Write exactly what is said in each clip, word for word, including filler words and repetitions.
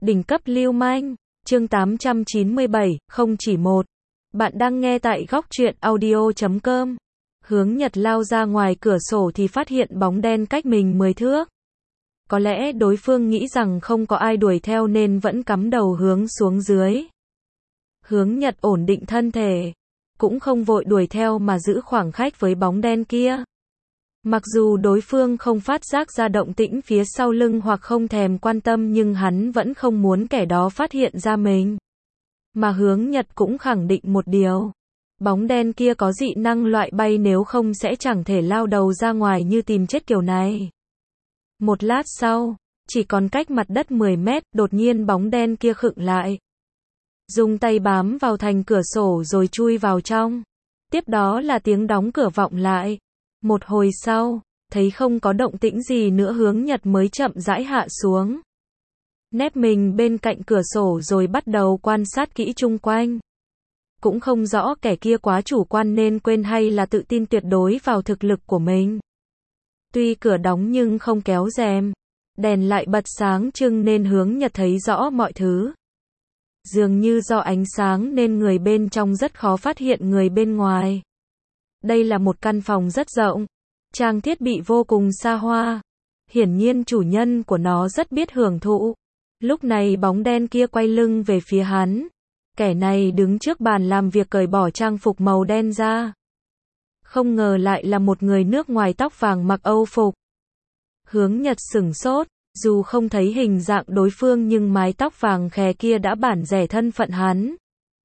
Đỉnh cấp lưu manh, chương tám trăm chín mươi bảy, không chỉ một. Bạn đang nghe tại góc truyện audio chấm com. Hướng Nhật lao ra ngoài cửa sổ thì phát hiện bóng đen cách mình mười thước. Có lẽ đối phương nghĩ rằng không có ai đuổi theo nên vẫn cắm đầu hướng xuống dưới. Hướng Nhật ổn định thân thể, cũng không vội đuổi theo mà giữ khoảng cách với bóng đen kia. Mặc dù đối phương không phát giác ra động tĩnh phía sau lưng hoặc không thèm quan tâm nhưng hắn vẫn không muốn kẻ đó phát hiện ra mình. Mà Hướng Nhật cũng khẳng định một điều. Bóng đen kia có dị năng loại bay nếu không sẽ chẳng thể lao đầu ra ngoài như tìm chết kiểu này. Một lát sau, chỉ còn cách mặt đất mười mét, đột nhiên bóng đen kia khựng lại. Dùng tay bám vào thành cửa sổ rồi chui vào trong. Tiếp đó là tiếng đóng cửa vọng lại. Một hồi sau, thấy không có động tĩnh gì nữa Hướng Nhật mới chậm rãi hạ xuống. Nép mình bên cạnh cửa sổ rồi bắt đầu quan sát kỹ chung quanh. Cũng không rõ kẻ kia quá chủ quan nên quên hay là tự tin tuyệt đối vào thực lực của mình. Tuy cửa đóng nhưng không kéo rèm, đèn lại bật sáng trưng nên Hướng Nhật thấy rõ mọi thứ. Dường như do ánh sáng nên người bên trong rất khó phát hiện người bên ngoài. Đây là một căn phòng rất rộng, trang thiết bị vô cùng xa hoa. Hiển nhiên chủ nhân của nó rất biết hưởng thụ. Lúc này bóng đen kia quay lưng về phía hắn. Kẻ này đứng trước bàn làm việc cởi bỏ trang phục màu đen ra. Không ngờ lại là một người nước ngoài tóc vàng mặc Âu phục. Hướng Nhật sửng sốt, dù không thấy hình dạng đối phương nhưng mái tóc vàng khè kia đã bản rẻ thân phận hắn.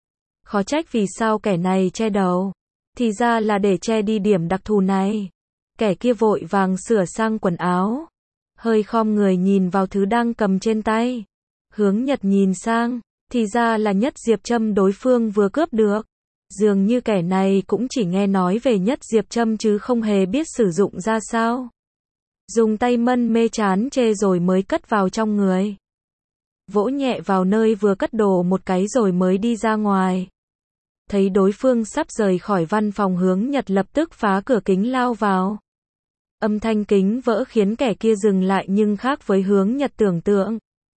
Khó trách vì sao kẻ này che đầu. Thì ra là để che đi điểm đặc thù này. Kẻ kia vội vàng sửa sang quần áo. Hơi khom người nhìn vào thứ đang cầm trên tay. Hướng Nhật nhìn sang, thì ra là Nhất Diệp Châm đối phương vừa cướp được. Dường như kẻ này cũng chỉ nghe nói về Nhất Diệp Châm chứ không hề biết sử dụng ra sao. Dùng tay mân mê chán chê rồi mới cất vào trong người. Vỗ nhẹ vào nơi vừa cất đồ một cái rồi mới đi ra ngoài. Thấy đối phương sắp rời khỏi văn phòng Hướng Nhật lập tức phá cửa kính lao vào. Âm thanh kính vỡ khiến kẻ kia dừng lại nhưng khác với Hướng Nhật tưởng tượng.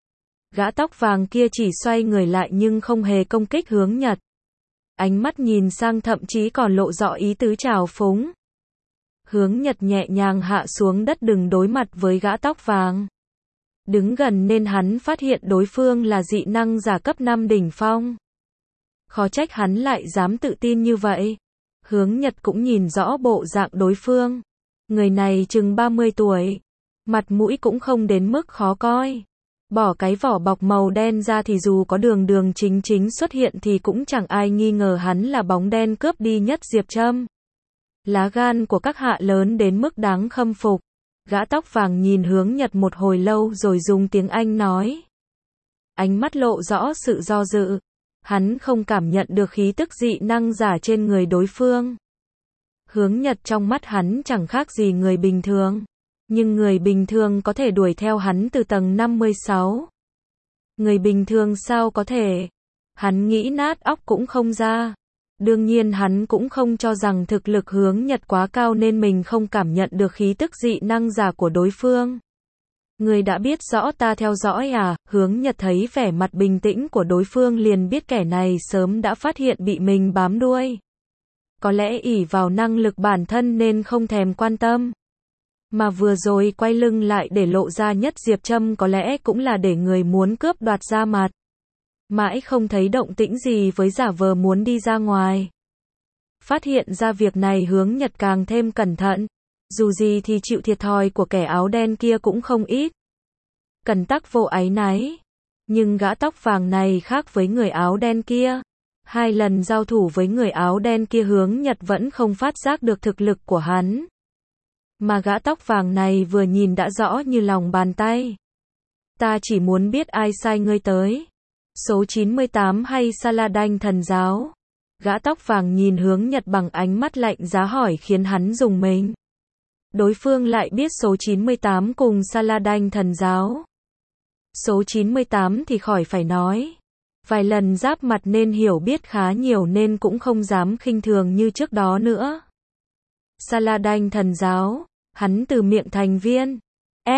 Gã tóc vàng kia chỉ xoay người lại nhưng không hề công kích Hướng Nhật. Ánh mắt nhìn sang thậm chí còn lộ rõ ý tứ trào phúng. Hướng Nhật nhẹ nhàng hạ xuống đất đừng đối mặt với gã tóc vàng. Đứng gần nên hắn phát hiện đối phương là dị năng giả cấp năm đỉnh phong. Khó trách hắn lại dám tự tin như vậy. Hướng Nhật cũng nhìn rõ bộ dạng đối phương. Người này chừng ba mươi tuổi. Mặt mũi cũng không đến mức khó coi. Bỏ cái vỏ bọc màu đen ra thì dù có đường đường chính chính xuất hiện thì cũng chẳng ai nghi ngờ hắn là bóng đen cướp đi Nhất Diệp Châm. Lá gan của các hạ lớn đến mức đáng khâm phục. Gã tóc vàng nhìn Hướng Nhật một hồi lâu rồi dùng tiếng Anh nói. Ánh mắt lộ rõ sự do dự. Hắn không cảm nhận được khí tức dị năng giả trên người đối phương. Hướng Nhật trong mắt hắn chẳng khác gì người bình thường. Nhưng người bình thường có thể đuổi theo hắn từ tầng năm mươi sáu. Người bình thường sao có thể? Hắn nghĩ nát óc cũng không ra. Đương nhiên hắn cũng không cho rằng thực lực Hướng Nhật quá cao nên mình không cảm nhận được khí tức dị năng giả của đối phương. Người đã biết rõ ta theo dõi à? Hướng Nhật thấy vẻ mặt bình tĩnh của đối phương liền biết kẻ này sớm đã phát hiện bị mình bám đuôi. Có lẽ ỷ vào năng lực bản thân nên không thèm quan tâm. Mà vừa rồi quay lưng lại để lộ ra Nhất Diệp Châm có lẽ cũng là để người muốn cướp đoạt ra mặt. Mãi không thấy động tĩnh gì với giả vờ muốn đi ra ngoài. Phát hiện ra việc này Hướng Nhật càng thêm cẩn thận. Dù gì thì chịu thiệt thòi của kẻ áo đen kia cũng không ít. Cần tắc vô áy náy. Nhưng gã tóc vàng này khác với người áo đen kia. Hai lần giao thủ với người áo đen kia Hướng Nhật vẫn không phát giác được thực lực của hắn. Mà gã tóc vàng này vừa nhìn đã rõ như lòng bàn tay. Ta chỉ muốn biết ai sai ngươi tới. Số chín mươi tám hay Saladin thần giáo? Gã tóc vàng nhìn Hướng Nhật bằng ánh mắt lạnh giá hỏi khiến hắn rùng mình. Đối phương lại biết số chín mươi tám cùng Saladin thần giáo. Số chín mươi tám thì khỏi phải nói. Vài lần giáp mặt nên hiểu biết khá nhiều nên cũng không dám khinh thường như trước đó nữa. Saladin thần giáo, hắn từ miệng thành viên S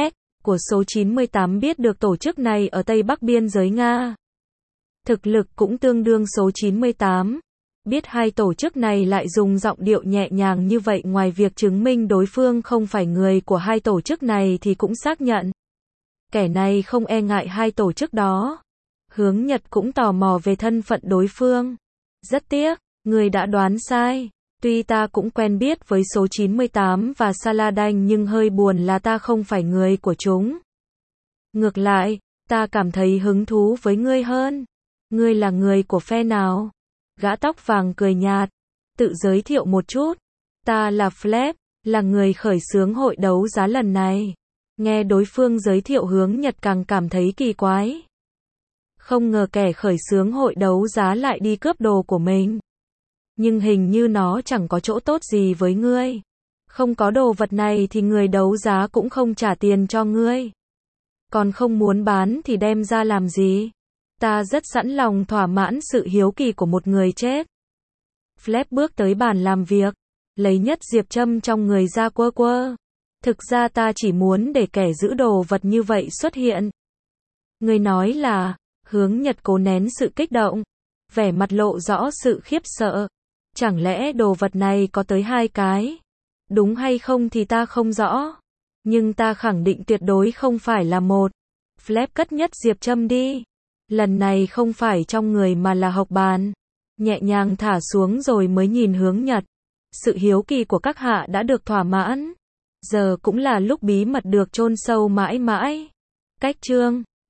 của số chín mươi tám biết được tổ chức này ở Tây Bắc biên giới Nga. Thực lực cũng tương đương số chín mươi tám. Biết hai tổ chức này lại dùng giọng điệu nhẹ nhàng như vậy, ngoài việc chứng minh đối phương không phải người của hai tổ chức này thì cũng xác nhận kẻ này không e ngại hai tổ chức đó. Hướng Nhật cũng tò mò về thân phận đối phương. Rất tiếc, người đã đoán sai. Tuy ta cũng quen biết với số chín mươi tám và Saladin nhưng hơi buồn là ta không phải người của chúng. Ngược lại, ta cảm thấy hứng thú với ngươi hơn. Ngươi là người của phe nào? Gã tóc vàng cười nhạt. Tự giới thiệu một chút. Ta là Flap, là người khởi xướng hội đấu giá lần này. Nghe đối phương giới thiệu, Hướng Nhật càng cảm thấy kỳ quái. Không ngờ kẻ khởi xướng hội đấu giá lại đi cướp đồ của mình. Nhưng hình như nó chẳng có chỗ tốt gì với ngươi. Không có đồ vật này thì người đấu giá cũng không trả tiền cho ngươi. Còn không muốn bán thì đem ra làm gì? Ta rất sẵn lòng thỏa mãn sự hiếu kỳ của một người chết. Flap bước tới bàn làm việc, lấy nhất diệp châm trong người ra quơ quơ. Thực ra ta chỉ muốn để kẻ giữ đồ vật như vậy xuất hiện. Người nói là, Hướng Nhật cố nén sự kích động, vẻ mặt lộ rõ sự khiếp sợ. Chẳng lẽ đồ vật này có tới hai cái? Đúng hay không thì ta không rõ. Nhưng ta khẳng định tuyệt đối không phải là một. Flap cất nhất diệp châm đi. Lần này không phải trong người mà là hộc bàn. Nhẹ nhàng thả xuống rồi mới nhìn Hướng Nhật. Sự hiếu kỳ của các hạ đã được thỏa mãn. Giờ cũng là lúc bí mật được chôn sâu mãi mãi. Cách chương